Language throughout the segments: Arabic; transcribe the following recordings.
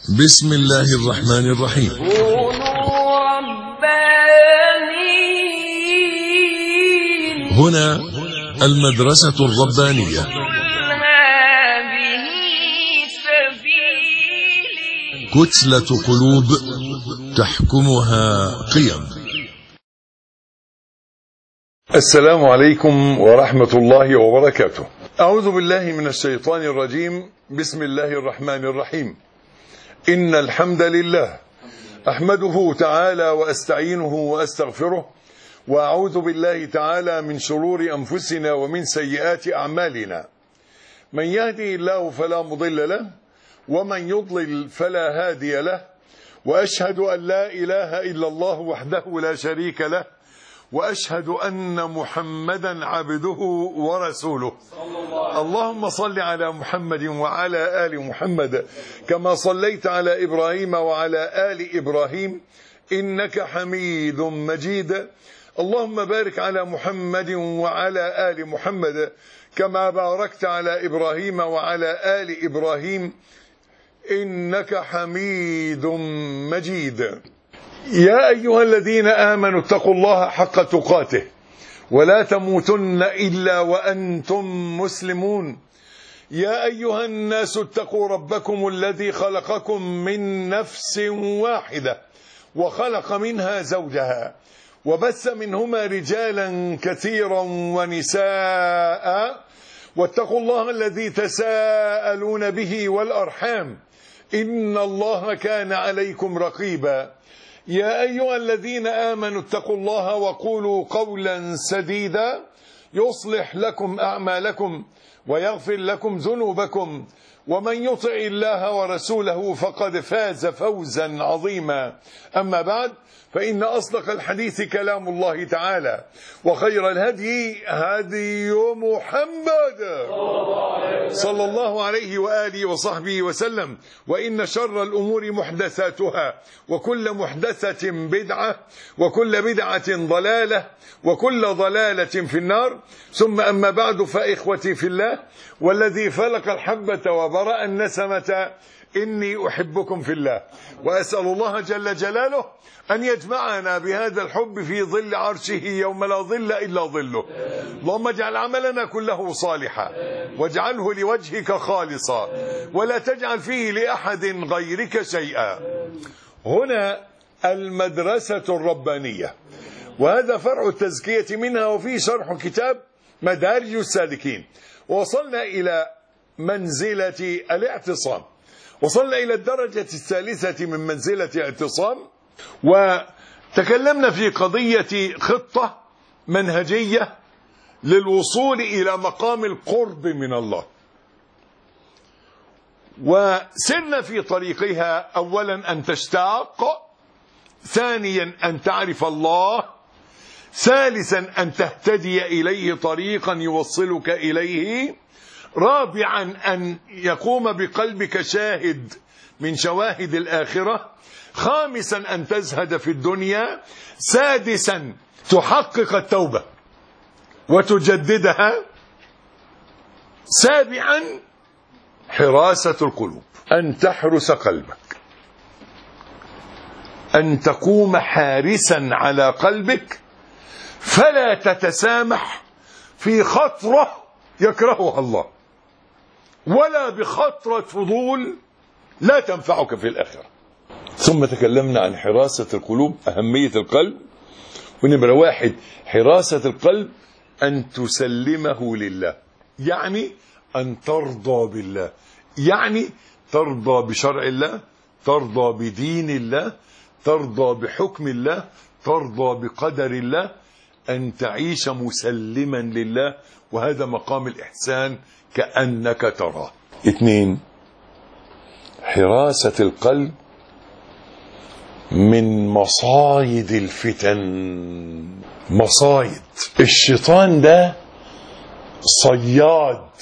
بسم الله الرحمن الرحيم. كونوا ربانيين. هنا المدرسة الربانية. هذه سبيلي. كتلة قلوب تحكمها قيم. السلام عليكم ورحمة الله وبركاته. أعوذ بالله من الشيطان الرجيم. بسم الله الرحمن الرحيم. إن الحمد لله أحمده تعالى وأستعينه وأستغفره، وأعوذ بالله تعالى من شرور أنفسنا ومن سيئات أعمالنا. من يهدي الله فلا مضل له، ومن يضلل فلا هادي له، وأشهد أن لا إله إلا الله وحده لا شريك له، وأشهد أن محمدا عبده ورسوله. اللهم صل على محمد وعلى آل محمد كما صليت على إبراهيم وعلى آل إبراهيم إنك حميد مجيد. اللهم بارك على محمد وعلى آل محمد كما باركت على إبراهيم وعلى آل إبراهيم إنك حميد مجيد. يا أيها الذين آمنوا اتقوا الله حق تقاته ولا تموتن إلا وأنتم مسلمون. يا أيها الناس اتقوا ربكم الذي خلقكم من نفس واحدة وخلق منها زوجها وبث منهما رجالا كثيرا ونساء، واتقوا الله الذي تساءلون به والأرحام إن الله كان عليكم رقيبا. يا أيها الذين آمنوا اتقوا الله وقولوا قولا سديدا يصلح لكم أعمالكم ويغفر لكم ذنوبكم، ومن يطع الله ورسوله فقد فاز فوزا عظيما. أما بعد، فإن أصدق الحديث كلام الله تعالى، وخير الهدي هدي محمد صلى الله عليه وآله وصحبه وسلم، وإن شر الأمور محدثاتها، وكل محدثة بدعة، وكل بدعة ضلالة، وكل ضلالة في النار. ثم أما بعد، فإخوتي في الله والذي فلق الحبة وبرأ النسمة، إني أحبكم في الله، وأسأل الله جل جلاله أن يجمعنا بهذا الحب في ظل عرشه يوم لا ظل إلا ظله. اللهم اجعل عملنا كله صالحا، واجعله لوجهك خالصا، ولا تجعل فيه لأحد غيرك شيئا. هنا المدرسة الربانية، وهذا فرع التزكية منها، وفيه شرح كتاب مدارج السالكين. ووصلنا إلى منزلة الاعتصام، وصلنا إلى الدرجة الثالثة من منزلة الاعتصام، وتكلمنا في قضية خطة منهجية للوصول إلى مقام القرب من الله، وسرنا في طريقها. أولا أن تشتاق، ثانيا أن تعرف الله، ثالثا أن تهتدي إليه طريقا يوصلك إليه، رابعا أن يقوم بقلبك شاهد من شواهد الآخرة، خامسا أن تزهد في الدنيا، سادسا تحقق التوبة وتجددها، سابعا حراسة القلوب، أن تحرس قلبك، أن تقوم حارسا على قلبك، فلا تتسامح في خطرة يكرهها الله، ولا بخطرة فضول لا تنفعك في الآخرة. ثم تكلمنا عن حراسة القلوب، أهمية القلب. ونمرة واحد، حراسة القلب أن تسلمه لله، يعني أن ترضى بالله، يعني ترضى بشرع الله، ترضى بدين الله، ترضى بحكم الله، ترضى بقدر الله، أن تعيش مسلما لله، وهذا مقام الإحسان كأنك تراه. 2، حراسة القلب من مصايد الفتن. مصايد الشيطان ده صياد،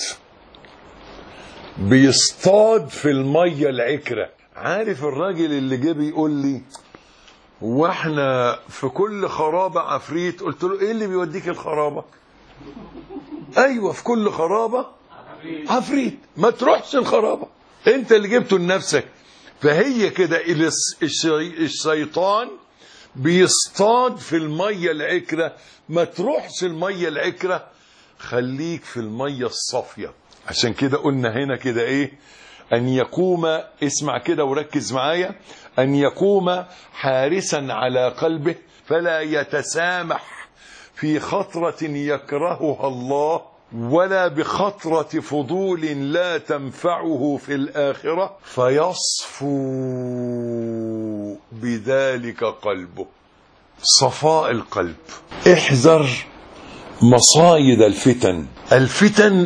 بيصطاد في المية العكرة. عارف الراجل اللي جه بيقول لي واحنا في كل خرابة عفريت؟ قلت له ايه اللي بيوديك الخرابة؟ ايوه، في كل خرابة عفريت، ما تروحش الخرابة، انت اللي جبته لنفسك. فهي كده الشيطان بيصطاد في المية العكرة. ما تروحش المية العكرة، خليك في المية الصافية. عشان كده قلنا هنا كده ايه؟ ان يقوم، اسمع كده وركز معايا، ان يقوم حارسا على قلبه فلا يتسامح في خطرة يكرهها الله ولا بخطرة فضول لا تنفعه في الآخرة، فيصفو بذلك قلبه. صفاء القلب. احذر مصايد الفتن. الفتن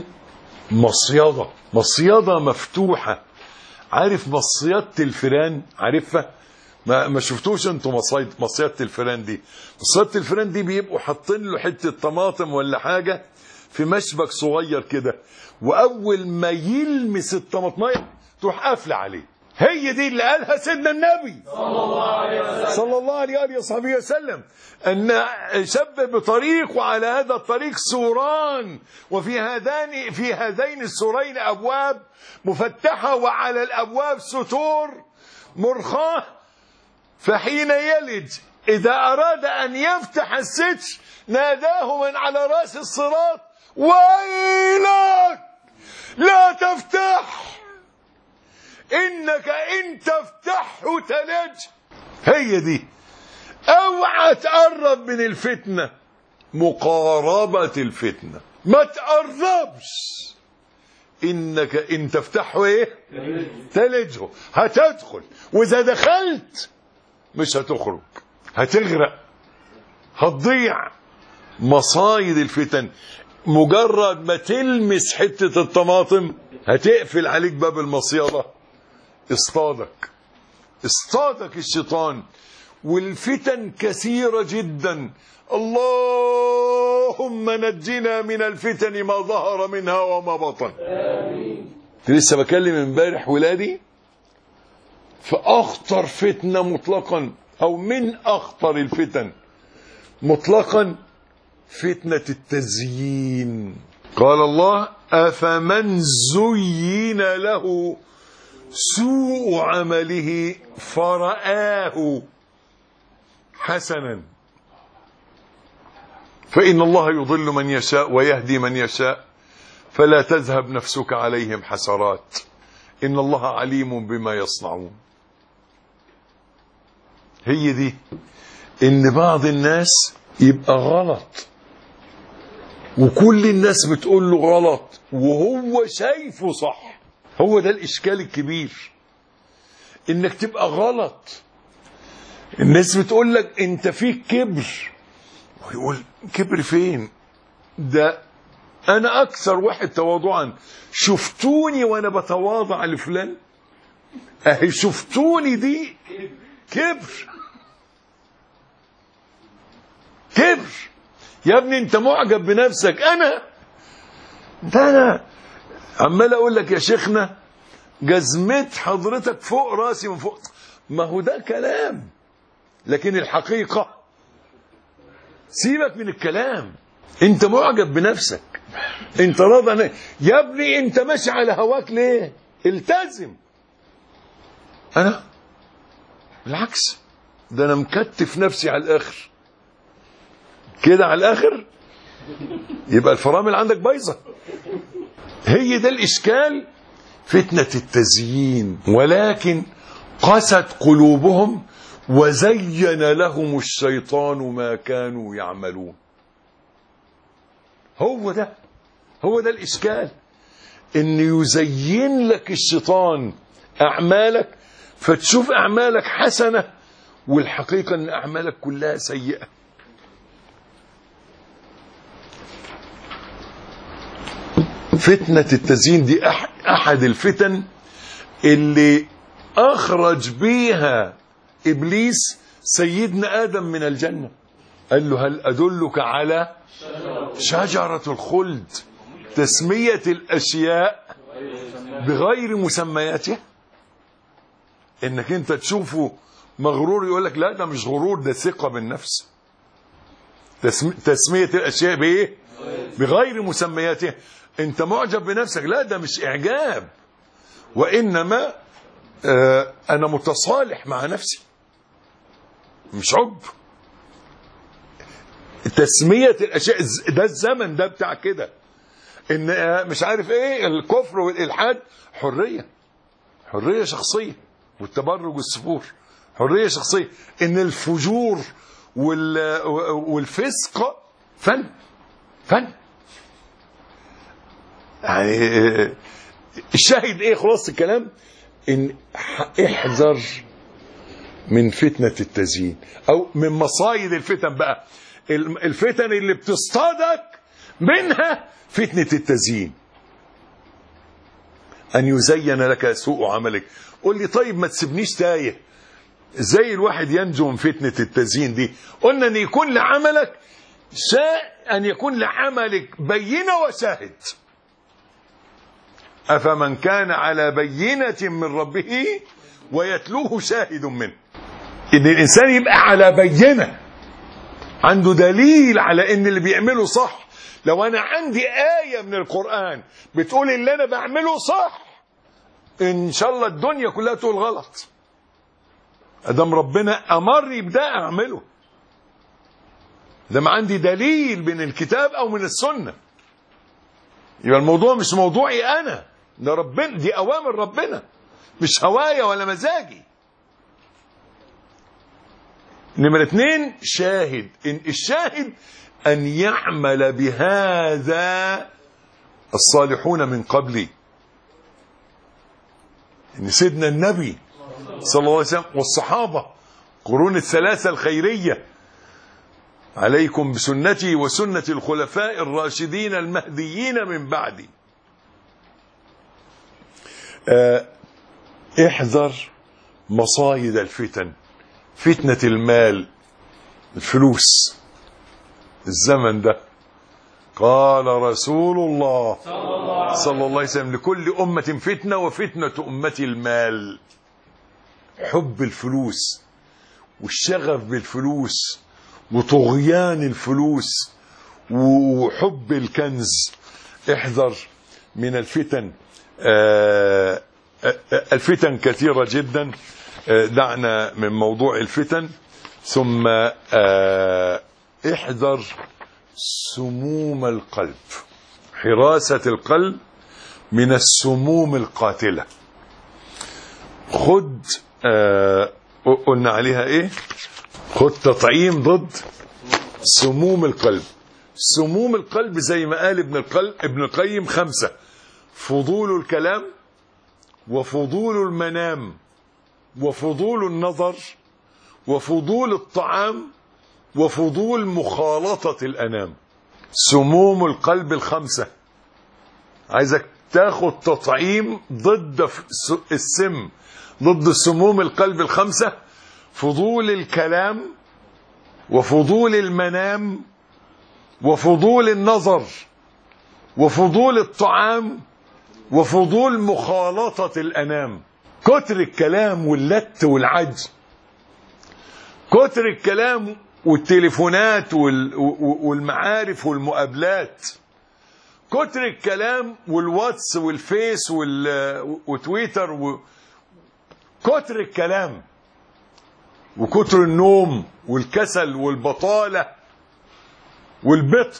مصيدة مفتوحة. عارف مصيدة الفيران؟ عارفها؟ ما شفتوش انتوا مصيدة الفيران دي؟ مصيدة الفيران دي بيبقوا حاطين له حتة طماطم ولا حاجة في مشبك صغير كده، واول ما يلمس الطماطمية تروح قافله عليه. هي دي اللي قالها سيدنا النبي صلى الله عليه وصحبه وسلم، ان شب بطريق وعلى هذا الطريق سوران، وفي هذين السورين ابواب مفتحه وعلى الابواب ستور مرخاه، فحين يلج اذا اراد ان يفتح الستر ناداه من على راس الصراط: ويلك لا تفتح، انك ان تفتحه تلج. هي دي. اوعى تقرب من الفتنة، مقاربة الفتنة. ما تقربش، انك ان تفتحه ايه؟ تلجه. هتدخل، واذا دخلت مش هتخرج، هتغرق، هتضيع. مصايد الفتن مجرد ما تلمس حتة الطماطم هتقفل عليك باب المصيدة. اصطادك الشيطان. والفتن كثيرة جدا. اللهم نجنا من الفتن ما ظهر منها وما بطن. آمين. لسه بكلم امبارح ولادي فأخطر فتنة مطلقا، أو من أخطر الفتن مطلقا، فتنة التزيين. قال الله: أفمن زين له سوء عمله فرآه حسنا فإن الله يضل من يشاء ويهدي من يشاء فلا تذهب نفسك عليهم حسرات إن الله عليم بما يصنعون. هي دي. إن بعض الناس يبقى غلط وكل الناس بتقول له غلط وهو شايفه صح. هو ده الإشكال الكبير، إنك تبقى غلط. الناس بتقول لك أنت فيك كبر، ويقول كبر فين؟ ده أنا أكثر واحد تواضعا. شفتوني وأنا بتواضع لفلان؟ أهي شفتوني دي كبر. كبر يا ابني. أنت معجب بنفسك. أنا عمال أقول لك يا شيخنا جزمت حضرتك فوق راسي من فوق. ما هو ده كلام، لكن الحقيقة سيبك من الكلام. انت معجب بنفسك، انت راضي. يا ابني انت ماشي على هواك ليه؟ التزم. انا بالعكس، ده انا مكتف نفسي على الاخر كده، على الاخر يبقى الفرامل عندك بايظه. هي ده الاشكال، فتنة التزيين. ولكن قست قلوبهم وزين لهم الشيطان ما كانوا يعملون. هو ده الإشكال، إن يزين لك الشيطان أعمالك فتشوف أعمالك حسنة والحقيقة أن أعمالك كلها سيئة. فتنة التزيين دي أحد الفتن اللي أخرج بيها إبليس سيدنا آدم من الجنة. قال له: هل أدلك على شجرة الخلد، تسمية الأشياء بغير مسمياتها. إنك أنت تشوفه مغرور يقول لك لا ده مش غرور، ده ثقة بالنفس. تسمية الأشياء بإيه؟ بغير مسمياتها. أنت معجب بنفسك، لا ده مش إعجاب، وإنما انا متصالح مع نفسي، مش عب. تسمية الاشياء ده الزمن ده بتاع كده، ان مش عارف ايه الكفر والالحاد، حرية شخصية، والتبرج والسفور حرية شخصية. ان الفجور والفسق فن يعني. الشاهد ايه خلاص الكلام؟ ان احذر من فتنة التزيين، او من مصايد الفتن بقى، الفتن اللي بتصطادك منها فتنة التزيين. ان يزين لك سوء عملك. قول لي طيب ما تسيبنيش تايه، ازاي الواحد ينجو من فتنة التزيين دي؟ قلنا ان يكون لعملك ان يكون لعملك بينة وشاهد. افمن كان على بينة من ربه ويتلوه شاهد منه. ان الانسان يبقى على بينة، عنده دليل على ان اللي بيعمله صح. لو انا عندي آية من القرآن بتقول اللي انا بعمله صح، ان شاء الله الدنيا كلها تقول غلط، ادام ربنا امرني بده اعمله. لما عندي دليل من الكتاب او من السنة، يبقى الموضوع مش موضوعي انا، ده ربنا، دي اوامر ربنا، مش هوايا ولا مزاجي. نمرة 2 شاهد. إن الشاهد أن يعمل بهذا الصالحون من قبلي. إن سيدنا النبي صلى الله عليه وسلم والصحابة قرون الثلاثة الخيرية، عليكم بسنتي وسنة الخلفاء الراشدين المهديين من بعدي. احذر مصايد الفتن، فتنة المال، الفلوس. الزمن ده قال رسول الله صلى الله عليه وسلم لكل أمة فتنة وفتنة أمتي المال. حب الفلوس والشغف بالفلوس وطغيان الفلوس وحب الكنز. احذر من الفتن. الفتن كثيرة جدا، دعنا من موضوع الفتن. ثم احذر سموم القلب، حراسة القلب من السموم القاتلة. خد قلنا عليها ايه؟ خد تطعيم ضد سموم القلب. سموم القلب زي ما قال ابن القيم 5: فضول الكلام، وفضول المنام، وفضول النظر، وفضول الطعام، وفضول مخالطة الأنام. سموم القلب 5. عايزك تاخد تطعيم ضد السم، ضد سموم القلب 5: فضول الكلام، وفضول المنام، وفضول النظر، وفضول الطعام، وفضول مخالطة الأنام. كتر الكلام واللت والعجز، كتر الكلام والتليفونات والمعارف والمقابلات، كتر الكلام والواتس والفيس وتويتر، كتر الكلام، وكتر النوم والكسل والبطالة والبطء،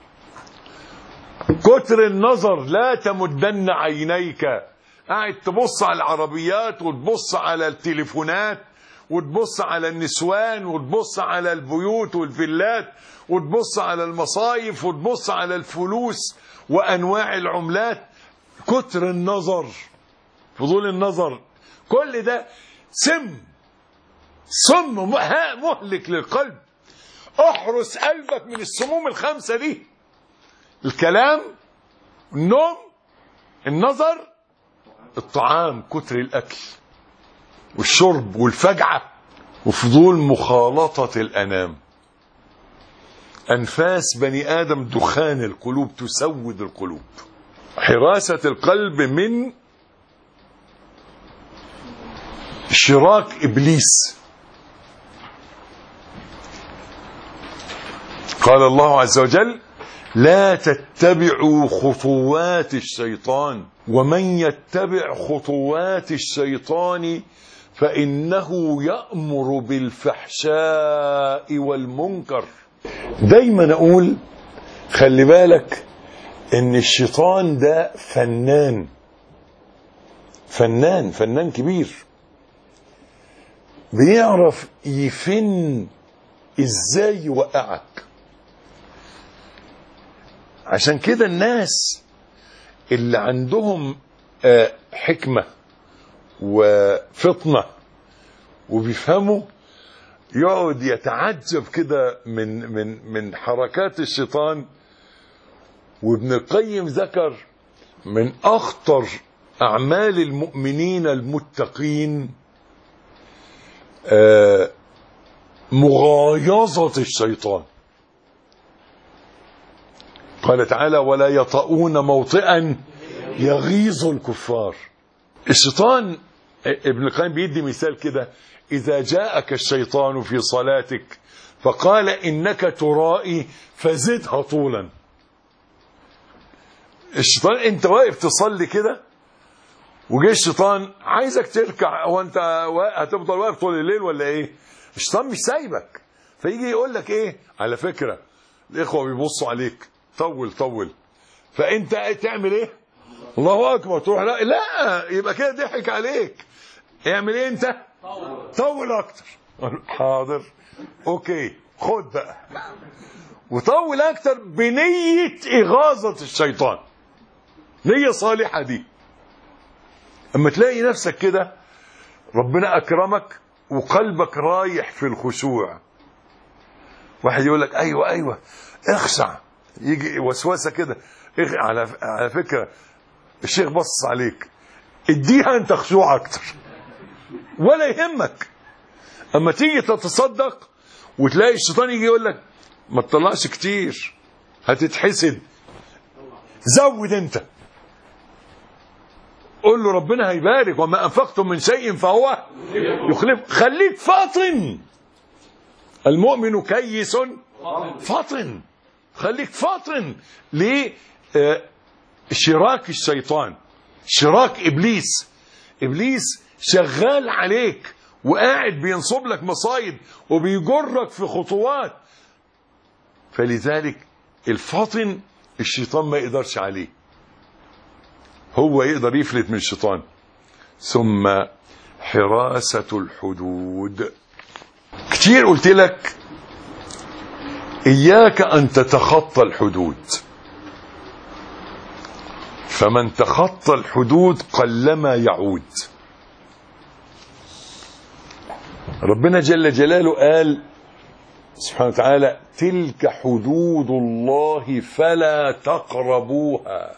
كتر النظر. لا تمدن عينيك، قاعد تبص على العربيات وتبص على التليفونات وتبص على النسوان وتبص على البيوت والفيلات وتبص على المصايف وتبص على الفلوس وأنواع العملات. كتر النظر، فضول النظر، كل ده سم مهلك للقلب. احرس قلبك من السموم 5 دي: الكلام، النوم، النظر، الطعام، كتر الأكل والشرب والفجعة، وفضول مخالطة الأنام. أنفاس بني آدم دخان القلوب، تسود القلوب. حراسة القلب من شراك إبليس. قال الله عز وجل: لا تتبعوا خطوات الشيطان ومن يتبع خطوات الشيطان فإنه يأمر بالفحشاء والمنكر. دايما أقول خلي بالك إن الشيطان ده فنان كبير، بيعرف يفن إزاي يوقعك. عشان كده الناس اللي عندهم حكمة وفطنة وبيفهموا يقعد يتعجب كده من حركات الشيطان. وابن القيم ذكر من أخطر أعمال المؤمنين المتقين مغايظة الشيطان. قال تعالى ولا يطؤون موطئا يغيظ الكفار. الشيطان ابن القيم بيدي مثال كده: إذا جاءك الشيطان في صلاتك فقال إنك ترائي فزدها طولا. الشيطان انت واقف تصلي كده وجاي الشيطان عايزك تركع، هو انت هتفضل واقف طول الليل ولا ايه؟ الشيطان مش سايبك، فيجي يقول لك ايه؟ على فكرة الاخوة بيبصوا عليك، طول فانت تعمل ايه؟ الله اكبر، تروح لا يبقى كده ضحك عليك. اعمل ايه انت؟ طول اكتر. حاضر اوكي خد بقى، وطول اكتر بنية اغاظة الشيطان، نية صالحة دي. اما تلاقي نفسك كده ربنا اكرمك وقلبك رايح في الخشوع، واحد يقول لك ايوه اخشع، يجي وسوسه كده على فكره الشيخ بص عليك، اديها انت خشوع اكتر ولا يهمك. اما تيجي تتصدق وتلاقي الشيطان يجي يقول لك ما تطلعش كتير هتتحسد، زود انت، قول له ربنا هيبارك وما انفقتم من شيء فهو يخلف. خليك فاطن، المؤمن كيس فاطن، خليك فاطن. ليه؟ شراك الشيطان، شراك ابليس شغال عليك وقاعد بينصب لك مصايد وبيجرك في خطوات. فلذلك الفاطن الشيطان ما يقدرش عليه، هو يقدر يفلت من الشيطان. ثم حراسة الحدود. كتير قلت لك إياك أن تتخطى الحدود، فمن تخطى الحدود قلما يعود. ربنا جل جلاله قال سبحانه وتعالى تلك حدود الله فلا تقربوها.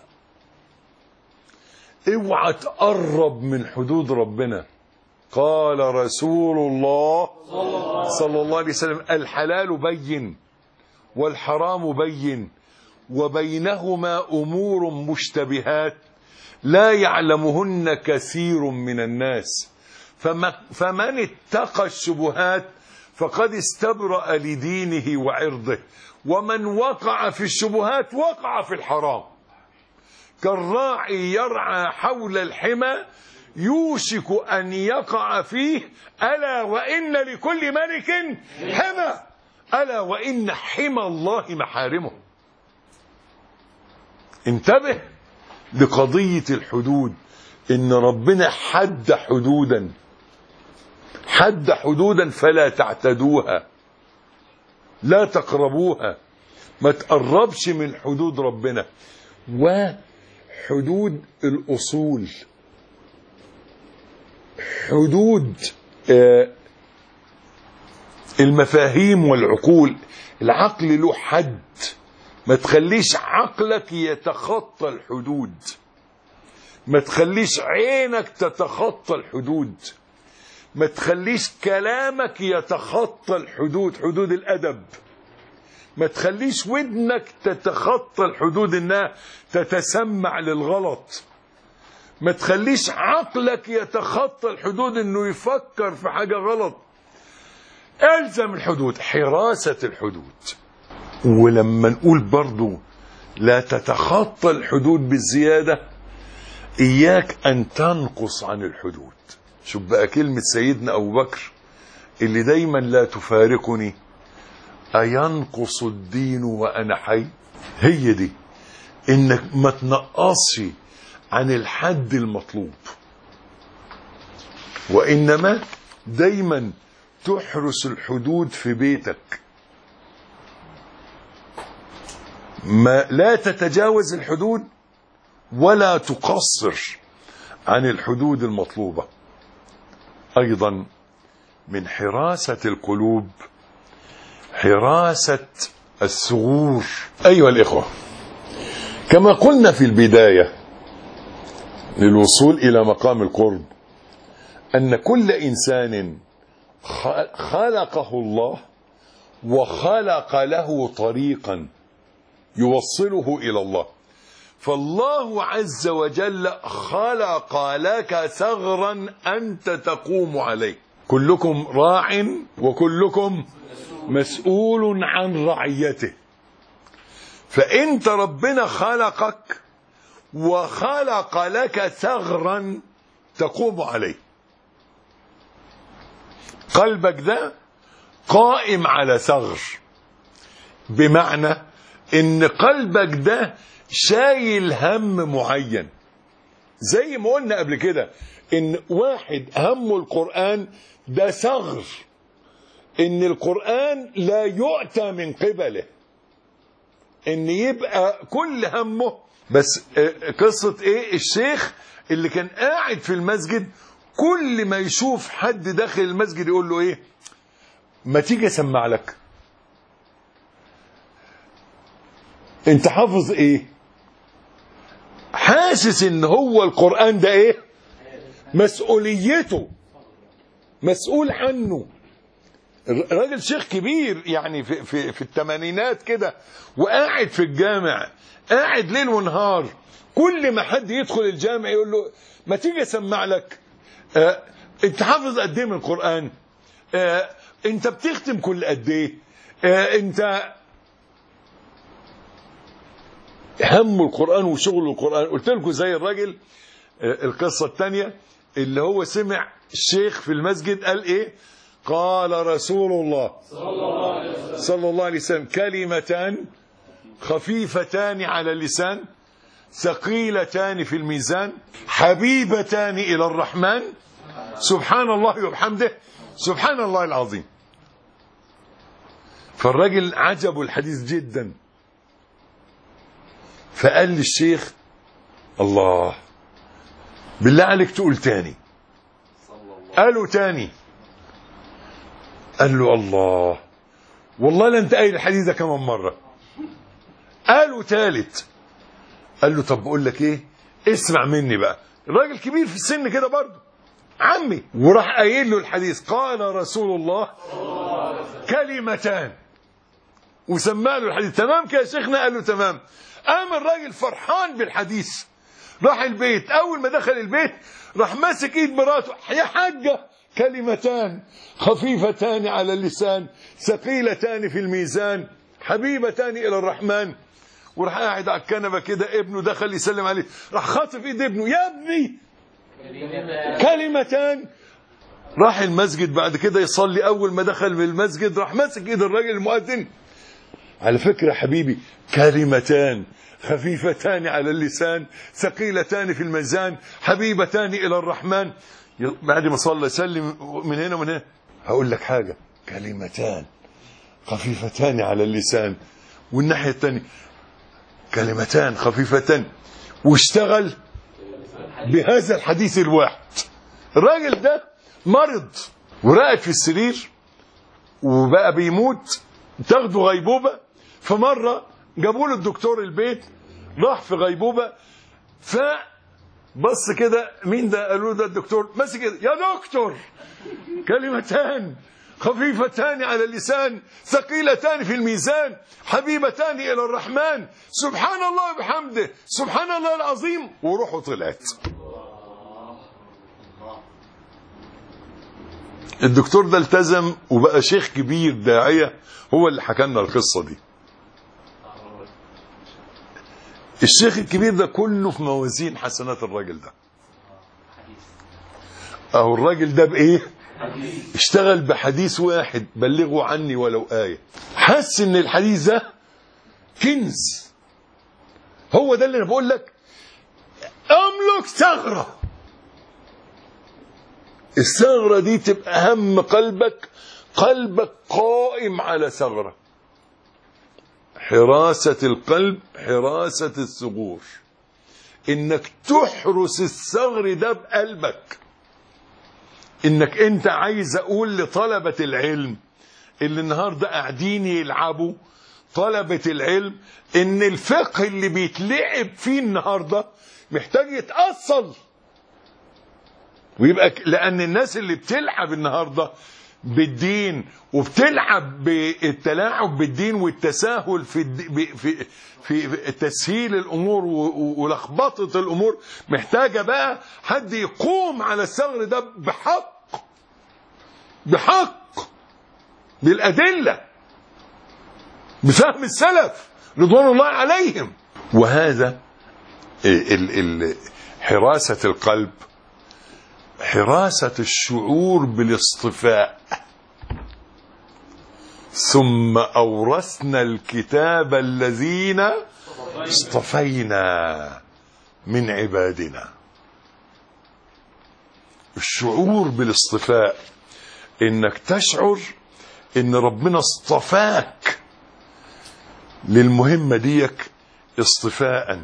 اوعى تقرب من حدود ربنا. قال رسول الله صلى الله عليه وسلم الحلال بين والحرام بين وبينهما أمور مشتبهات لا يعلمهن كثير من الناس فمن اتقى الشبهات فقد استبرأ لدينه وعرضه ومن وقع في الشبهات وقع في الحرام. كالراعي يرعى حول الحمى يوشك أن يقع فيه ألا وإن لكل ملك حمى ألا وإن حمى الله محارمه. انتبه لقضية الحدود، إن ربنا حد حدودا فلا تعتدوها، لا تقربوها، ما تقربش من حدود ربنا. وحدود الأصول، حدود المفاهيم والعقول. العقل له حد، ما تخليش عقلك يتخطى الحدود، ما تخليش عينك تتخطى الحدود، ما تخليش كلامك يتخطى الحدود، حدود الأدب، ما تخليش ودنك تتخطى الحدود انها تتسمع للغلط، ما تخليش عقلك يتخطى الحدود انه يفكر في حاجة غلط. الزم الحدود، حراسة الحدود. ولما نقول برضو لا تتخطى الحدود بالزيادة، إياك أن تنقص عن الحدود. شوف بقى كلمة سيدنا أبو بكر اللي دايما لا تفارقني: أينقص الدين وأنا حي؟ هي دي، إنك ما تنقصش عن الحد المطلوب، وإنما دايما تحرس الحدود في بيتك، ما لا تتجاوز الحدود ولا تقصر عن الحدود المطلوبة. أيضا من حراسة القلوب حراسة الثغور. أيها الإخوة، كما قلنا في البداية للوصول إلى مقام القرب أن كل إنسان خلقه الله وخلق له طريقا يوصله إلى الله. فالله عز وجل خلق لك ثغرا أنت تقوم عليه. كلكم راع وكلكم مسؤول عن رعيته. فأنت ربنا خلقك وخلق لك ثغرا تقوم عليه. قلبك ده قائم على ثغر، بمعنى ان قلبك ده شايل هم معين. زي ما قلنا قبل كده ان واحد همه القرآن ده ثغر، ان القرآن لا يؤتى من قبله، ان يبقى كل همه بس. قصة ايه؟ الشيخ اللي كان قاعد في المسجد كل ما يشوف حد داخل المسجد يقول له ايه؟ ما تيجي اسمع لك. انت حافظ ايه؟ حاسس ان هو القرآن ده ايه؟ مسؤوليته، مسؤول عنه. راجل شيخ كبير يعني في الثمانينات كده، وقاعد في الجامع، قاعد ليل ونهار. كل ما حد يدخل الجامع يقول له ما تيجي اسمع لك. انت حافظ قد ايه من القرآن؟ انت بتختم كل قد ايه؟ انت هم القرآن وشغل القرآن. قلت لكم زي الراجل القصة الثانية اللي هو سمع الشيخ في المسجد قال ايه؟ قال رسول الله صلى الله عليه وسلم كلمتان خفيفتان على اللسان ثقيلتان في الميزان حبيبتان إلى الرحمن سبحان الله وبحمده سبحان الله العظيم. فالراجل عجبه الحديث جدا، فقال للشيخ الله بالله عليك تقول تاني. قالوا تاني. قال له الله والله لا انت قايل الحديث ده كمان مرة. قالوا تالت. قال له طب بقول لك ايه، اسمع مني بقى. الراجل كبير في السن كده برضه عمي، وراح قايل له الحديث قال رسول الله كلمتان، وسمع له الحديث. تمام كده يا شيخنا؟ قال له تمام. قام الراجل فرحان بالحديث، راح البيت. اول ما دخل البيت راح ماسك ايد مراته، يا حاجه كلمتان خفيفتان على اللسان ثقيلتان في الميزان حبيبتان الى الرحمن. وراح قاعد على الكنبه كده، ابنه دخل يسلم عليه، راح خاطف ايد ابنه، يا ابني كلمتان. راح المسجد بعد كده يصلي. اول ما دخل من المسجد راح ماسك ايد الراجل المؤذن، على فكره حبيبي كلمتان خفيفتان على اللسان ثقيلتان في الميزان حبيبتان الى الرحمن. بعد ما صلى سلم من هنا ومن هنا. هقول لك حاجه، كلمتان خفيفتان على اللسان، والناحيه الثانيه كلمتان خفيفتان، واشتغل بهذا الحديث الواحد. الراجل ده مرض وراقد في السرير وبقى بيموت، تاخده غيبوبة. فمرة جابوا له الدكتور البيت، راح في غيبوبة، فبص كده مين ده؟ قالوا له ده الدكتور. ماسك كده، يا دكتور كلمتان خفيفتان على اللسان ثقيلتان في الميزان حبيبتان إلى الرحمن سبحان الله وبحمده سبحان الله العظيم. وروحه طلعت. الدكتور ده التزم وبقى شيخ كبير داعية، هو اللي حكى لنا القصة دي. الشيخ الكبير ده كله في موازين حسنات الراجل ده. اهو الراجل ده بايه؟ اشتغل بحديث واحد، بلغوا عني ولو آية. حس ان الحديث ده كنز. هو ده اللي انا بقول لك، املك ثغرة، الثغرة دي تبقى هم قلبك قائم على ثغرة. حراسة القلب حراسة الثغور، انك تحرس الثغر ده بقلبك. انك انت عايز اقول لطلبة العلم اللي النهاردة قاعدين يلعبوا، طلبة العلم، ان الفقه اللي بيتلعب فيه النهاردة محتاج يتأصل ويبقى، لان الناس اللي بتلعب النهاردة بالدين وبتلعب بالتلاعب بالدين والتساهل في تسهيل الامور ولخبطة الامور، محتاجة بقى حد يقوم على الثغر ده بحق بالأدلة، بفهم السلف رضوان الله عليهم. وهذا حراسة القلب، حراسة الشعور بالاصطفاء. ثم أورثنا الكتاب الذين اصطفينا من عبادنا. الشعور بالاصطفاء، انك تشعر ان ربنا اصطفاك للمهمة ديك اصطفاء.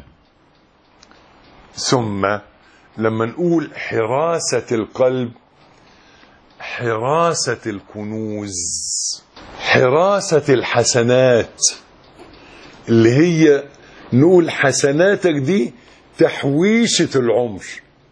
ثم لما نقول حراسة القلب، حراسة الكنوز، حراسة الحسنات، اللي هي نقول حسناتك دي تحويشة العمر.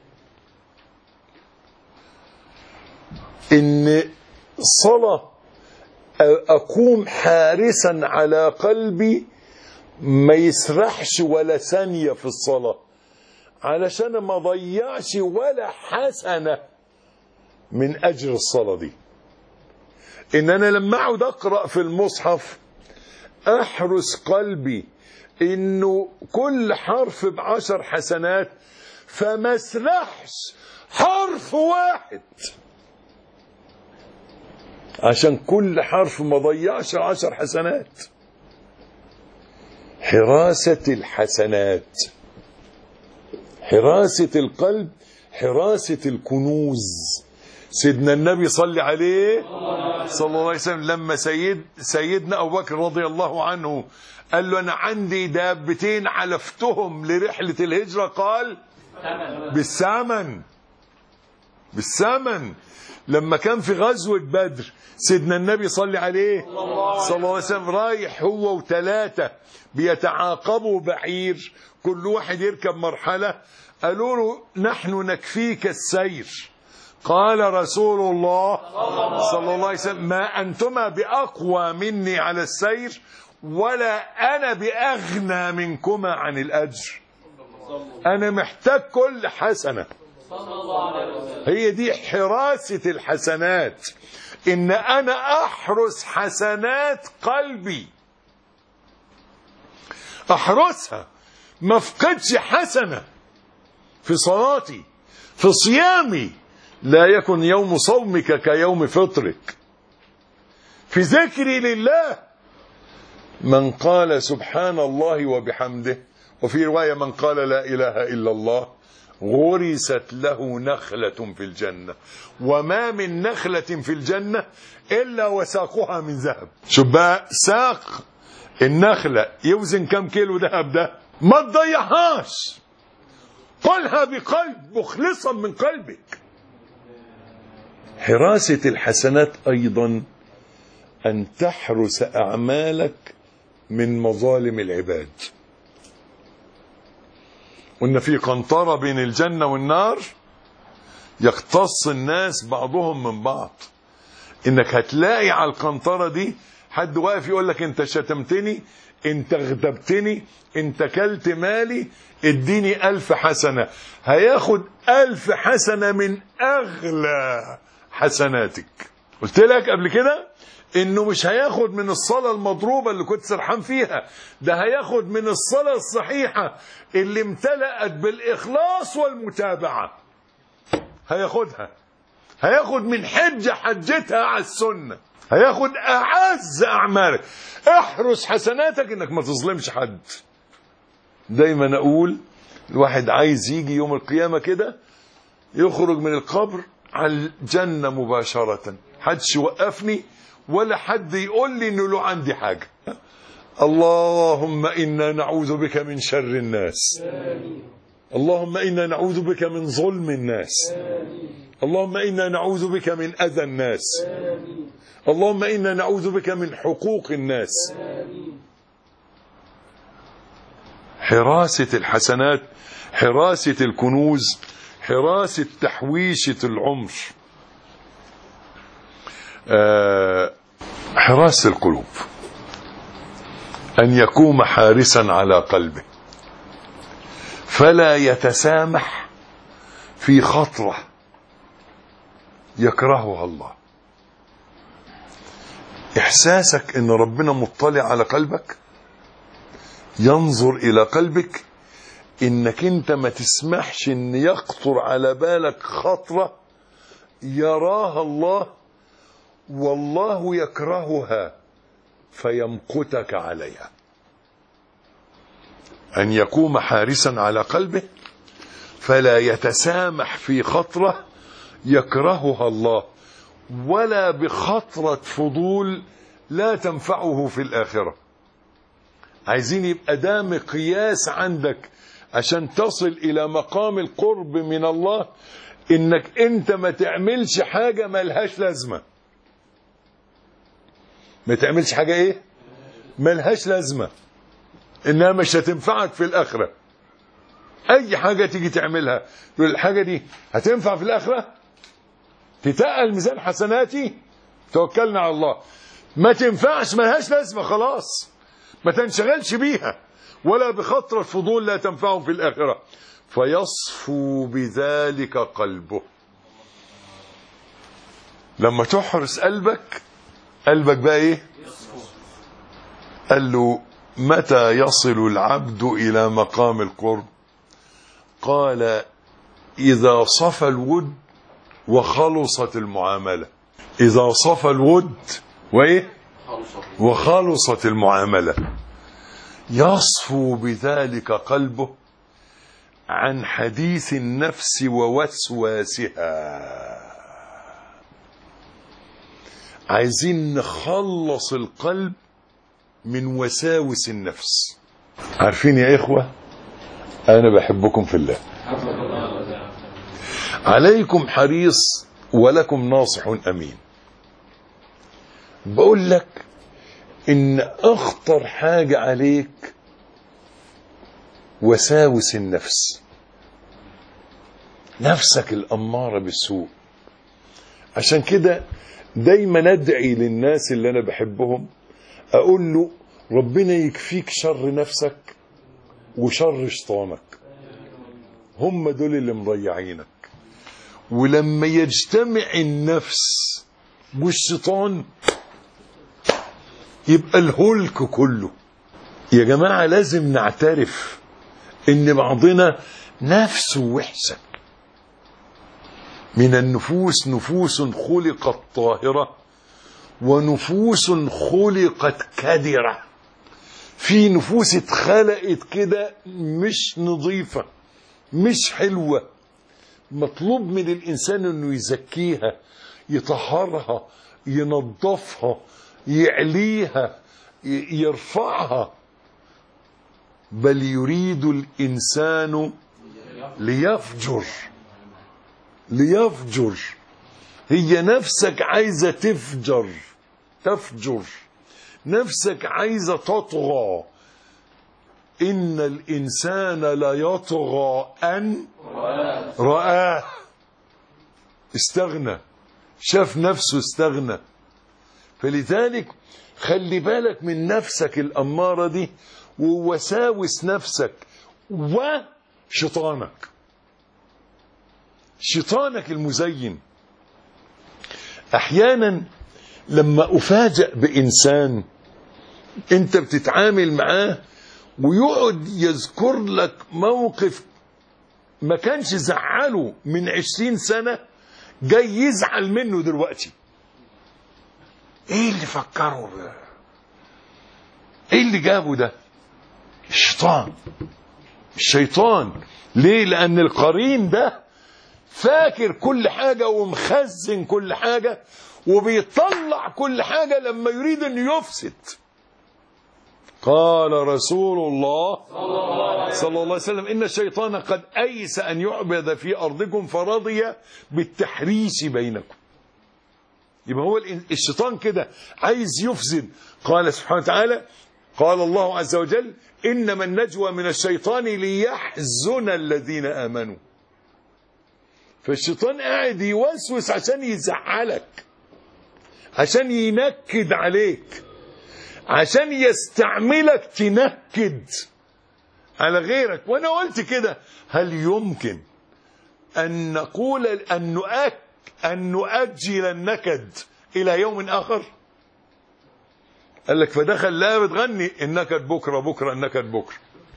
ان صلاة اقوم حارسا على قلبي ما يسرحش ولا ثانية في الصلاة، علشان ما ضيعش ولا حسنة من اجر الصلاة دي. ان انا لما اقعد اقرأ في المصحف احرس قلبي انه كل حرف ب10 حسنات، فما اسرحش حرف واحد، عشان كل حرف ما ضيعش 10 حسنات. حراسة الحسنات، حراسة القلب، حراسة الكنوز. سيدنا النبي صلى عليه صلى الله عليه وسلم لما سيدنا أبو بكر رضي الله عنه قال له أنا عندي دابتين علفتهم لرحلة الهجرة، قال بالثمن. لما كان في غزوة بدر سيدنا النبي صلى عليه صلى الله عليه وسلم رايح هو و3 بيتعاقبوا بعير، كل واحد يركب مرحلة، قالوا له نحن نكفيك السير. قال رسول الله صلى الله عليه وسلم ما أنتما بأقوى مني على السير ولا أنا بأغنى منكما عن الأجر، أنا محتاج كل حسنة. هي دي حراسة الحسنات، إن أنا أحرس حسنات قلبي، أحرسها، ما أفقدش حسنة في صلاتي، في صيامي، لا يكن يوم صومك كيوم فطرك، في ذكري لله. من قال سبحان الله وبحمده، وفي رواية من قال لا إله إلا الله، غرست له نخلة في الجنة، وما من نخلة في الجنة إلا وساقها من ذهب. شوف بقى ساق النخلة يوزن كم كيلو ذهب ده، ما تضيعهاش، قلها بقلب مخلصا من قلبك. حراسة الحسنات أيضا أن تحرس أعمالك من مظالم العباد. وإن في قنطرة بين الجنة والنار يقتص الناس بعضهم من بعض. إنك هتلاقي على القنطرة دي حد واقف يقول لك أنت شتمتني، أنت غضبتني، أنت كلت مالي، اديني 1000 حسنة. هياخد 1000 حسنة من أغلى حسناتك. قلت لك قبل كده انه مش هياخد من الصلاة المضروبة اللي كنت سرحان فيها، ده هياخد من الصلاة الصحيحة اللي امتلأت بالإخلاص والمتابعة، هياخدها، هياخد من حجة حجتها على السنة، هياخد أعز أعمالك. احرس حسناتك انك ما تظلمش حد. دايما اقول الواحد عايز يجي يوم القيامة كده يخرج من القبر على الجنة مباشرة، حدش يوقفني ولا حد يقول لي انه له عندي حاجة. اللهم إنا نعوذ بك من شر الناس، اللهم إنا نعوذ بك من ظلم الناس، اللهم إنا نعوذ بك من أذى الناس، اللهم إنا نعوذ بك من حقوق الناس. حراسة الحسنات، حراسة الكنوز، حراسة تحويشة العمر، حراسة القلوب، أن يقوم حارسا على قلبه فلا يتسامح في خطرة يكرهها الله. إحساسك أن ربنا مطلع على قلبك، ينظر إلى قلبك، إنك أنت ما تسمحش أن يخطر على بالك خطرة يراها الله والله يكرهها فيمقتك عليها. أن يقوم حارسا على قلبه فلا يتسامح في خطرة يكرهها الله ولا بخطرة فضول لا تنفعه في الآخرة. عايزين يبقى ده مقياس عندك عشان تصل إلى مقام القرب من الله، إنك أنت ما تعملش حاجة ملهاش لازمة. ما تعملش حاجة إيه؟ ملهاش لازمة، إنها مش هتنفعك في الآخرة. أي حاجة تيجي تعملها تقول الحاجة دي هتنفع في الآخرة، تتقل ميزان حسناتي، توكلنا على الله. ما تنفعش، ملهاش لازمة، خلاص ما تنشغلش بيها ولا بخطرة فضول لا تنفعه في الآخرة. فيصفو بذلك قلبه. لما تحرس قلبك بقى ايه؟ قال له متى يصل العبد إلى مقام القرب؟ قال إذا صفى الود وخلصت المعاملة. إذا صفى الود وإيه؟ وخلصت المعاملة. يصفو بذلك قلبه عن حديث النفس ووسواسها. عايزين نخلص القلب من وساوس النفس. عارفين يا إخوة، أنا بحبكم في الله، عليكم حريص ولكم ناصح أمين. بقول لك إن أخطر حاجة عليك وساوس النفس، نفسك الأمارة بالسوء. عشان كده دايما أدعي للناس اللي أنا بحبهم، أقول له ربنا يكفيك شر نفسك وشر شيطانك، هم دول اللي مريعينك. ولما يجتمع النفس والشيطان يبقى الهلك كله. يا جماعة لازم نعترف ان بعضنا نفسه وحشة. من النفوس نفوس خلقت طاهرة ونفوس خلقت كدرة. في نفوس اتخلقت كده مش نظيفة مش حلوة، مطلوب من الإنسان انه يزكيها، يطهرها، ينظفها، يعليها، يرفعها. بل يريد الإنسان ليفجر. هي نفسك عايزة تفجر، نفسك عايزة تطغى. إن الإنسان لا يطغى أن رآه استغنى، شاف نفسه استغنى. فلذلك خلي بالك من نفسك الأمارة دي ووساوس نفسك وشيطانك، شيطانك المزين. أحيانا لما أفاجأ بإنسان أنت بتتعامل معاه ويقعد يذكر لك موقف ما كانش زعله من 20 سنة جاي يزعل منه دلوقتي. ايه اللي فكره ده؟ ايه اللي جابه ده؟ الشيطان. ليه؟ لأن القرين ده فاكر كل حاجة ومخزن كل حاجة وبيطلع كل حاجة لما يريد أن يفسد. قال رسول الله صلى الله عليه وسلم إن الشيطان قد أيس أن يعبد في أرضكم فرضي بالتحريش بينكم. يبقى هو الشيطان كده عايز يفسد. قال سبحانه وتعالى قال الله عز وجل إنما النجوى من الشيطان ليحزن الذين آمنوا. فالشيطان قاعد يوسوس عشان يزعلك، عشان ينكد عليك، عشان يستعملك تنكد على غيرك. وانا قلت كده هل يمكن ان نقول ان نؤجل النكد الى يوم اخر؟ قال لك فدخل لا بتغني النكد بكره بكره النكد بكره،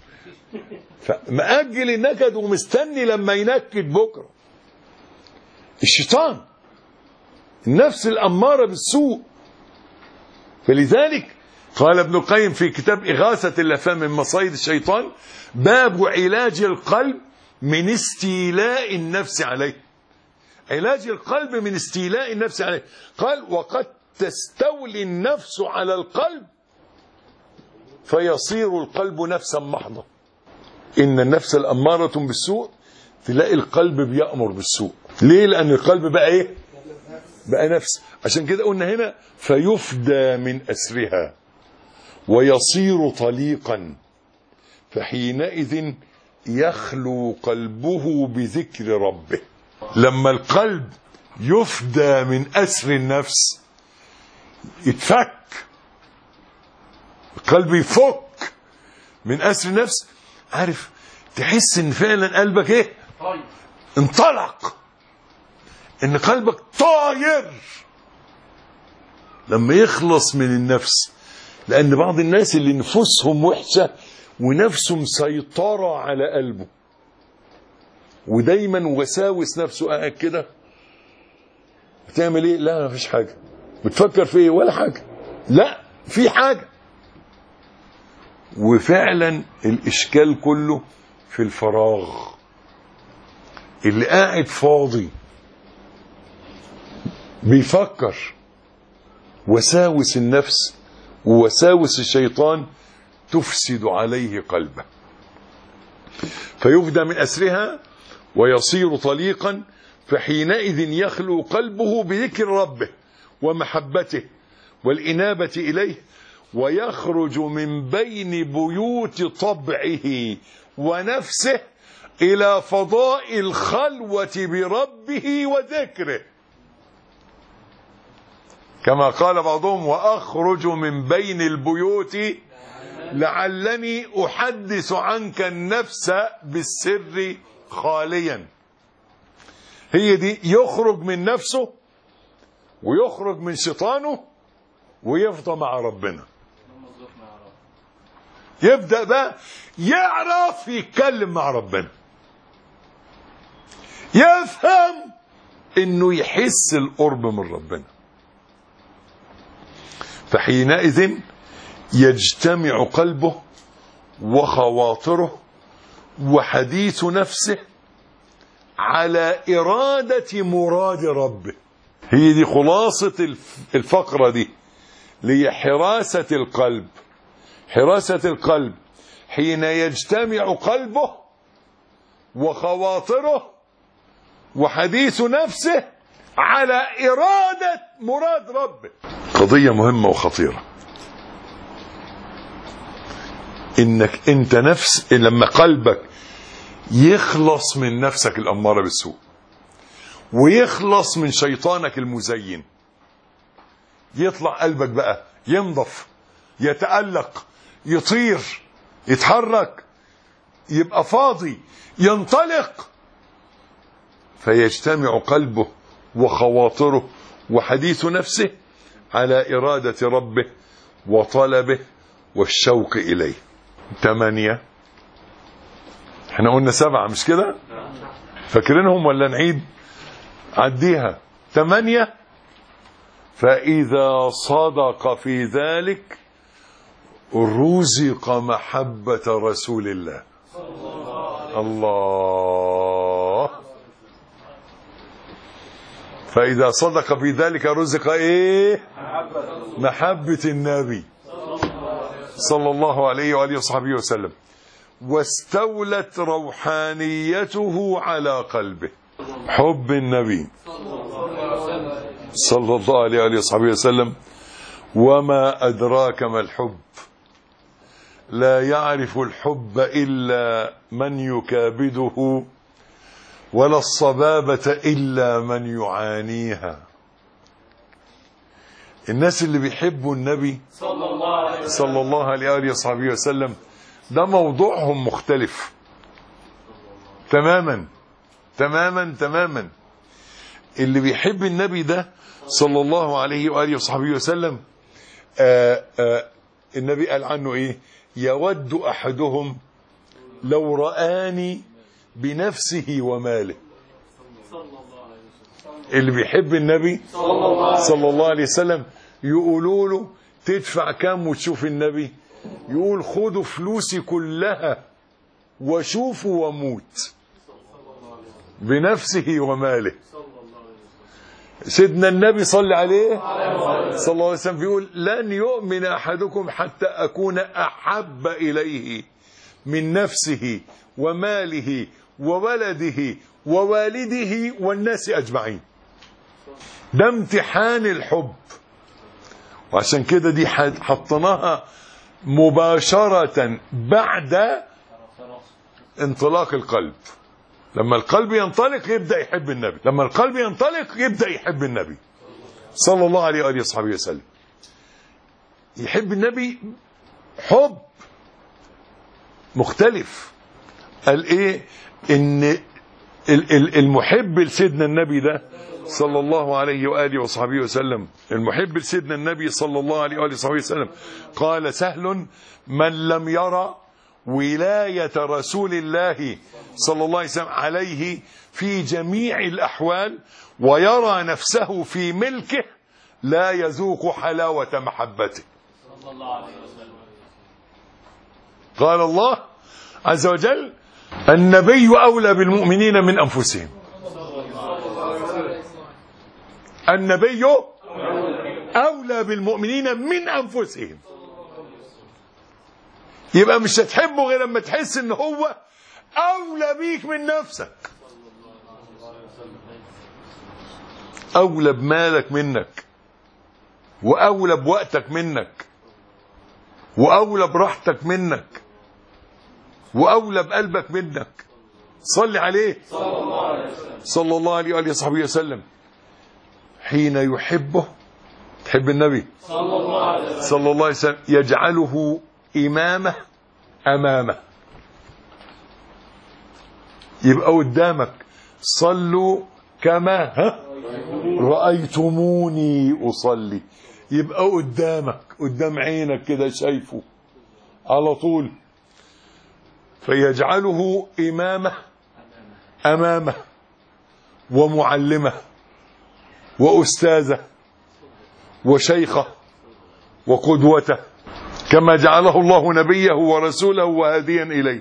فمأجل النكد ومستني لما ينكد بكره. الشيطان النفس الأمارة بالسوء. فلذلك قال ابن القيم في كتاب إغاثة اللهفان من مصايد الشيطان باب علاج القلب من استيلاء النفس عليه. علاج القلب من استيلاء النفس عليه. قال وقد تستولي النفس على القلب فيصير القلب نفسا محضة. إن النفس الأمارة بالسوء تلاقي القلب بيأمر بالسوء. ليه؟ لأن القلب بقى إيه؟ بقى نفس. عشان كده قلنا هنا فيفدى من أسرها ويصير طليقا فحينئذ يخلو قلبه بذكر ربه. لما القلب يفدى من أسر النفس يتفك، القلب يفك من أسر النفس، عارف تحس ان فعلا قلبك ايه؟ انطلق، ان قلبك طاير لما يخلص من النفس. لان بعض الناس اللي نفوسهم وحشة ونفسه مسيطرة على قلبه ودايما وساوس نفسه قاعد كده، بتعمل ايه؟ لا ما فيش حاجة. بتفكر في ايه؟ ولا حاجة. لا في حاجة. وفعلا الاشكال كله في الفراغ. اللي قاعد فاضي بيفكر، وساوس النفس ووساوس الشيطان تفسد عليه قلبه. فيفدى من أسرها ويصير طليقا فحينئذ يخلو قلبه بذكر ربه ومحبته والإنابة إليه ويخرج من بين بيوت طبعه ونفسه إلى فضاء الخلوة بربه وذكره. كما قال بعضهم وأخرج من بين البيوت لعلني أحدث عنك النفس بالسر خاليا. هي دي، يخرج من نفسه ويخرج من شيطانه ويفضى مع ربنا. يبدأ بقى يعرف يتكلم مع ربنا، يفهم انه يحس القرب من ربنا. فحينئذ يجتمع قلبه وخواطره وحديث نفسه على إرادة مراد ربه. هي دي خلاصة الفقرة دي، لهي حراسة القلب. حراسة القلب حين يجتمع قلبه وخواطره وحديث نفسه على إرادة مراد ربه. قضية مهمة وخطيرة، إنك أنت نفس، لما قلبك يخلص من نفسك الأمارة بالسوء ويخلص من شيطانك المزين، يطلع قلبك بقى ينضف، يتألق، يطير، يتحرك، يبقى فاضي، ينطلق. فيجتمع قلبه وخواطره وحديث نفسه على إرادة ربه وطلبه والشوق إليه. 8. احنا قلنا 7 مش كده؟ فاكرينهم ولا نعيد؟ عديها. 8. فإذا صدق في ذلك رزق محبة رسول الله. الله. فإذا صدق في ذلك رزق ايه؟ محبة النبي صلى الله عليه وآله وصحبه وسلم. واستولت روحانيته على قلبه. حب النبي صلى الله عليه وآله وصحبه وسلم. وما أدراك ما الحب؟ لا يعرف الحب إلا من يكابده، ولا الصبابة إلا من يعانيها. الناس اللي بيحبوا النبي صلى الله عليه وآله وصحبه وسلم ده موضوعهم مختلف تماما تماما تماما. اللي بيحب النبي ده صلى الله عليه وآله وصحبه وسلم النبي قال عنه ايه؟ يود أحدهم لو رآني بنفسه وماله. اللي بيحب النبي صلى الله عليه وسلم يقولوا له تدفع كام وتشوف النبي؟ يقول خدوا فلوسي كلها وشوفوا وموت بنفسه وماله. سيدنا النبي صلى عليه صلى الله عليه وسلم بيقول لن يؤمن أحدكم حتى أكون أحب إليه من نفسه وماله وولده ووالده والناس أجمعين. ده امتحان الحب. وعشان كده دي حطناها مباشرة بعد انطلاق القلب. لما القلب ينطلق يبدأ يحب النبي. لما القلب ينطلق يبدأ يحب النبي صلى الله عليه وآله وصحبه وسلم. يحب النبي حب مختلف. قال ايه؟ ان المحب لسيدنا النبي ده صلى الله عليه وآله وصحبه وسلم، المحب لسيدنا النبي صلى الله عليه وآله وصحبه وسلم، قال سهل من لم يرى ولاية رسول الله صلى الله عليه وسلم عليه في جميع الأحوال ويرى نفسه في ملكه لا يذوق حلاوة محبته. قال الله عز وجل النبي أولى بالمؤمنين من أنفسهم. النبي أولى بالمؤمنين من أنفسهم. يبقى مش هتحبه غير لما تحس ان هو أولى بيك من نفسك، أولى بمالك منك، وأولى بوقتك منك، وأولى براحتك منك، وأولى بقلبك منك. صل عليه صلى الله عليه وآله وصحبه وسلم. حين يحبه، تحب النبي صلى الله عليه وسلم، يجعله إمامه أمامه، يبقى قدامك. صلوا كما رأيتموني أصلي، يبقى قدامك، قدام عينك كده شايفه على طول. فيجعله إمامه أمامه ومعلمه وأستاذه وشيخه وقدوته، كما جعله الله نبيه ورسوله وهاديا إليه.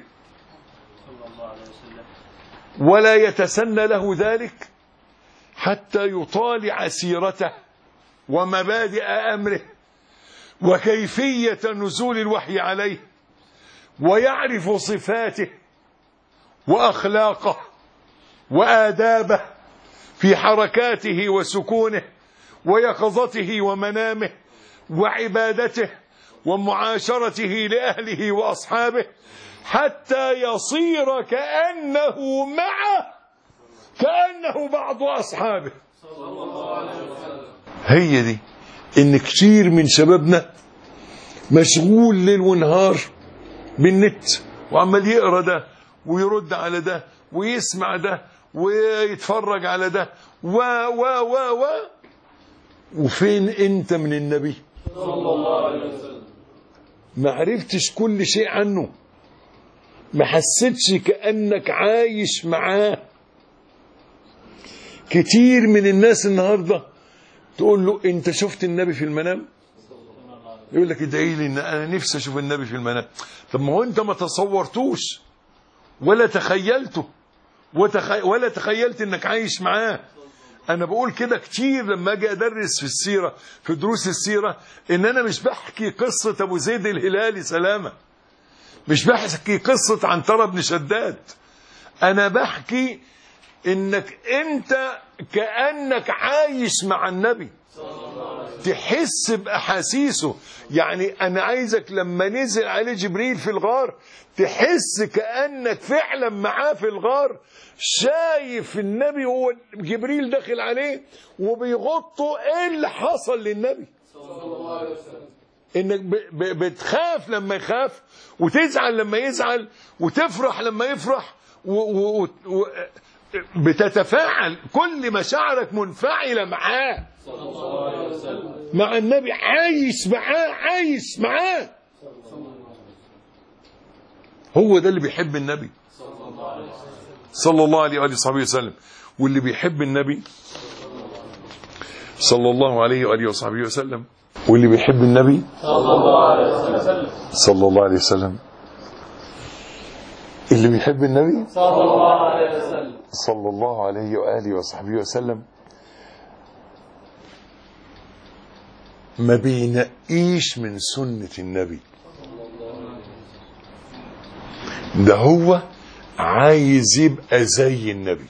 ولا يتسنى له ذلك حتى يطالع سيرته ومبادئ أمره وكيفية نزول الوحي عليه، ويعرف صفاته وأخلاقه وآدابه في حركاته وسكونه ويقظته ومنامه وعبادته ومعاشرته لأهله وأصحابه، حتى يصير كأنه معه، كأنه بعض أصحابه. هي دي إن كتير من شبابنا مشغول ليل ونهار بالنت، وعمال يقرأ ده ويرد على ده ويسمع ده ويتفرج على ده و وفين انت من النبي صلى الله عليه وسلم؟ ما عرفتش كل شيء عنه، ما حسيتش كأنك عايش معاه. كتير من الناس النهاردة تقول له انت شفت النبي في المنام؟ يقول لك ادعي لي ان انا نفسي اشوف النبي في المنام. طب ما هو انت ما تصورتوش ولا تخيلته ولا تخيلت انك عايش معاه. انا بقول كده كتير لما اجي ادرس في السيرة، في دروس السيرة، ان انا مش بحكي قصة ابو زيد الهلالي سلامة، مش بحكي قصة عنترة بن شداد، انا بحكي انك انت كأنك عايش مع النبي، تحس بأحاسيسه. يعني انا عايزك لما نزل عليه جبريل في الغار تحس كأنك فعلا معاه في الغار، شايف النبي هو جبريل داخل عليه وبيغطه. ايه اللي حصل للنبي؟ انك بتخاف لما يخاف، وتزعل لما يزعل، وتفرح لما يفرح، بتتفاعل، كل مشاعرك منفعلة معاه، مع النبي، عايش معاه، عايش معاه. هو ده اللي بيحب النبي صلى الله عليه وآله وصحبه وسلم. واللي بيحب النبي صلى الله عليه وآله وصحبه وسلم، واللي بيحب النبي صلى الله عليه وسلم، اللي بيحب النبي صلى الله عليه وآله وصحبه وسلم ما بينقيش من سنة النبي، ده هو عايز يبقى زي النبي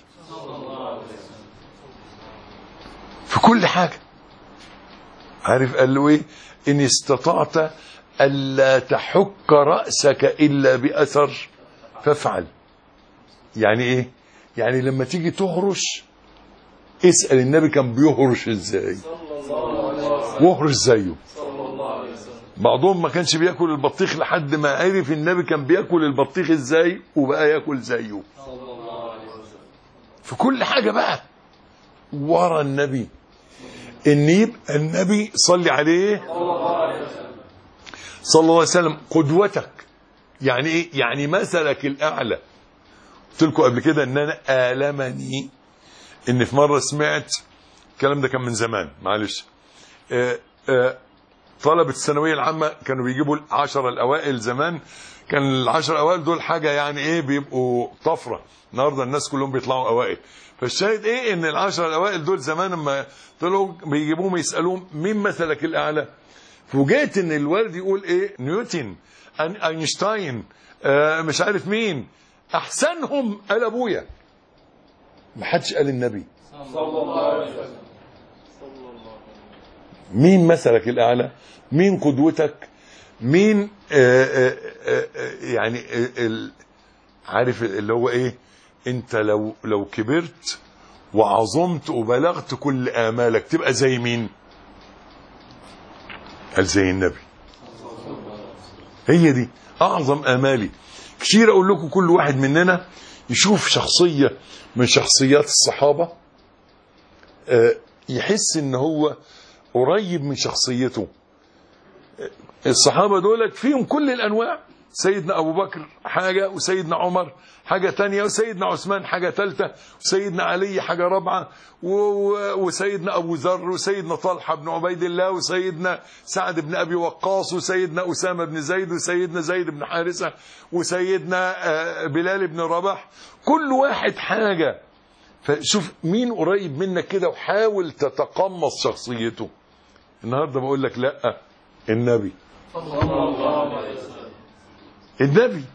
في كل حاجة. عارف قال له ايه؟ ان استطعت ألا تحك رأسك إلا بأثر فافعل. يعني ايه؟ يعني لما تيجي تهرش اسأل النبي كان بيهرش ازاي واهرش زيه. بعضهم ما كانش بياكل البطيخ لحد ما عرف النبي كان بياكل البطيخ ازاي وبقى ياكل زيه في كل حاجة. بقى ورا النبي ان يبقى النبي صلي عليه صلى الله عليه وسلم قدوتك. يعني ايه؟ يعني مثلك الاعلى. قلت لكم قبل كده ان انا آلمني ان في مرة سمعت الكلام ده، كان من زمان معلش، طلبة الثانوية العامة كانوا بيجيبوا 10 الأوائل زمان، كان ال10 الأوائل دول حاجة يعني ايه، بيبقوا طفرة. النهارده الناس كلهم بيطلعوا أوائل. فالشاهد ايه؟ ان ال10 الأوائل دول زمان لما طلعوا بيجيبوهم يسألوهم مين مثلك الأعلى، فوجئت ان الوالد يقول ايه؟ نيوتن، اينشتاين، مش عارف مين. احسنهم قال ابويا، ما حدش قال النبي صلى الله عليه وسلم. مين مثلك الاعلى؟ مين قدوتك؟ مين يعني عارف اللي هو ايه؟ انت لو كبرت وعظمت وبلغت كل آمالك تبقى زي مين؟ قال زي النبي. هي دي اعظم آمالي. كتير اقول لكم كل واحد مننا يشوف شخصية من شخصيات الصحابة يحس ان هو قريب من شخصيته. الصحابة دولت فيهم كل الانواع، سيدنا ابو بكر حاجة، وسيدنا عمر حاجة تانية، وسيدنا عثمان حاجة ثالثة، وسيدنا علي حاجة رابعة، وسيدنا ابو ذر، وسيدنا طلحة بن عبيد الله، وسيدنا سعد بن ابي وقاص، وسيدنا اسامة بن زيد، وسيدنا زيد بن حارثة، وسيدنا بلال بن رباح. كل واحد حاجة. فشوف مين قريب منك كده وحاول تتقمص شخصيته. النهارده بقول لك لا، النبي النبي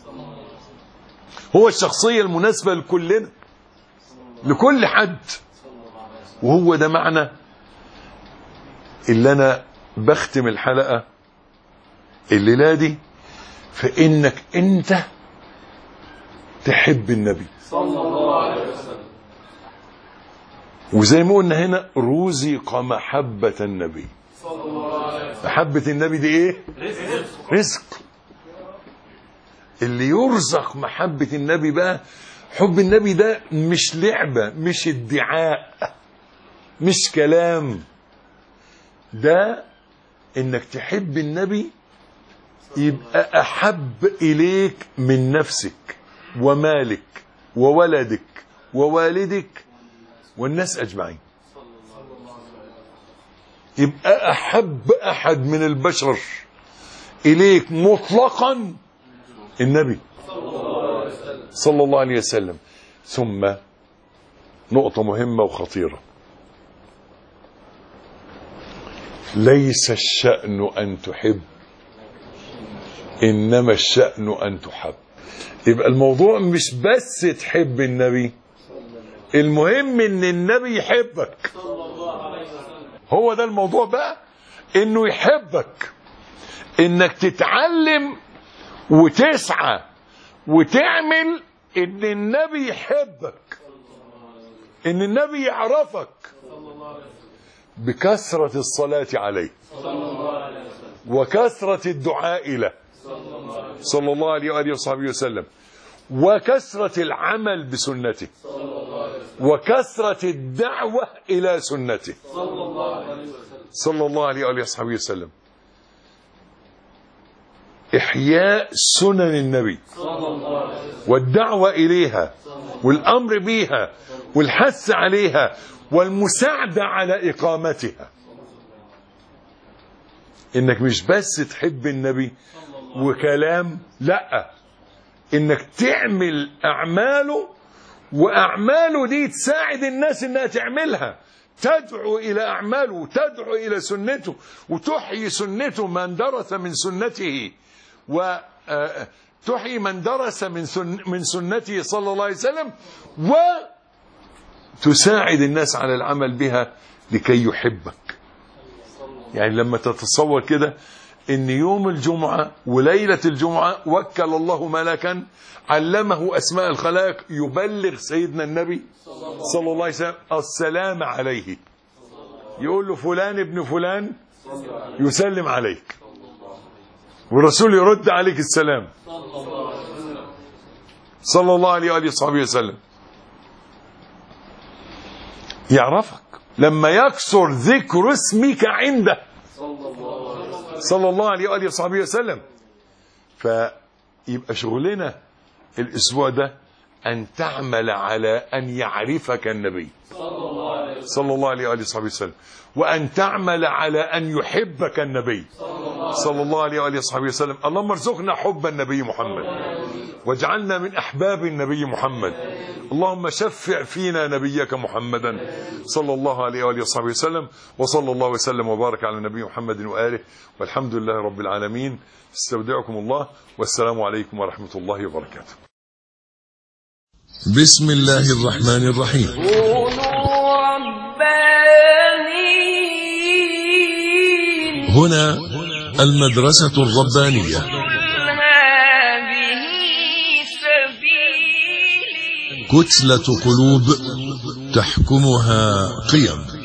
هو الشخصية المناسبة لكلنا، لكل حد. وهو ده معنى اللي أنا بختم الحلقة الليلة دي، فإنك أنت تحب النبي صلى الله عليه وسلم. وزي ما قلنا هنا رزق محبة النبي صلى الله عليه وسلم. محبة النبي دي إيه؟ رزق. اللي يرزق محبة النبي بقى، حب النبي ده مش لعبة، مش ادعاء، مش كلام، ده انك تحب النبي يبقى احب اليك من نفسك ومالك وولدك ووالدك والناس اجمعين. يبقى احب احد من البشر اليك مطلقا النبي صلى الله عليه وسلم. ثم نقطة مهمة وخطيرة، ليس الشأن أن تحب، إنما الشأن أن تحب. يبقى الموضوع مش بس تحب النبي، المهم إن النبي يحبك. هو ده الموضوع بقى، إنه يحبك، إنك تتعلم وتسعى وتعمل إن النبي يحبك، إن النبي يعرفك بكثرة الصلاة عليه وكثرة الدعاء له صلى الله عليه وآله وصحبه وسلم، وكثرة العمل بسنته، وكثرة الدعوة إلى سنته صلى الله عليه وآله وصحبه وسلم. إحياء سنن النبي والدعوة إليها والأمر بها والحث عليها والمساعدة على إقامتها. إنك مش بس تحب النبي وكلام، لا، إنك تعمل أعماله، وأعماله دي تساعد الناس إنها تعملها، تدعو إلى أعماله وتدعو إلى سنته وتحيي سنته من درس من سنته، وتحيي من درس من سنته صلى الله عليه وسلم، وتساعد الناس على العمل بها لكي يحبك. يعني لما تتصور كده ان يوم الجمعة وليلة الجمعة وكل الله ملكا علمه اسماء الخلائق يبلغ سيدنا النبي صلى الله عليه وسلم السلام عليه، يقول له فلان ابن فلان يسلم عليك، والرسول يرد عليك السلام صلى الله عليه وآله وصحبه وسلم. يعرفك لما يكثر ذكر اسمك عنده صلى الله عليه وآله وصحبه وسلم. فيبقى شغلنا الأسبوع ده أن تعمل على أن يعرفك النبي صلى الله عليه وآله وصحبه وسلم، وأن تعمل على أن يحبك النبي صلى الله عليه وآله وصحبه وسلم. اللهم ارزقنا حب النبي محمد واجعلنا من أحباب النبي محمد. اللهم شفع فينا نبيك محمدا صلى الله عليه وآله وصحبه وسلم. وصلى الله وسلم وبارك على النبي محمد وآله، والحمد لله رب العالمين. استودعكم الله، والسلام عليكم ورحمة الله وبركاته. بسم الله الرحمن الرحيم. هنا المدرسة الربانية. كتلة قلوب تحكمها قيم.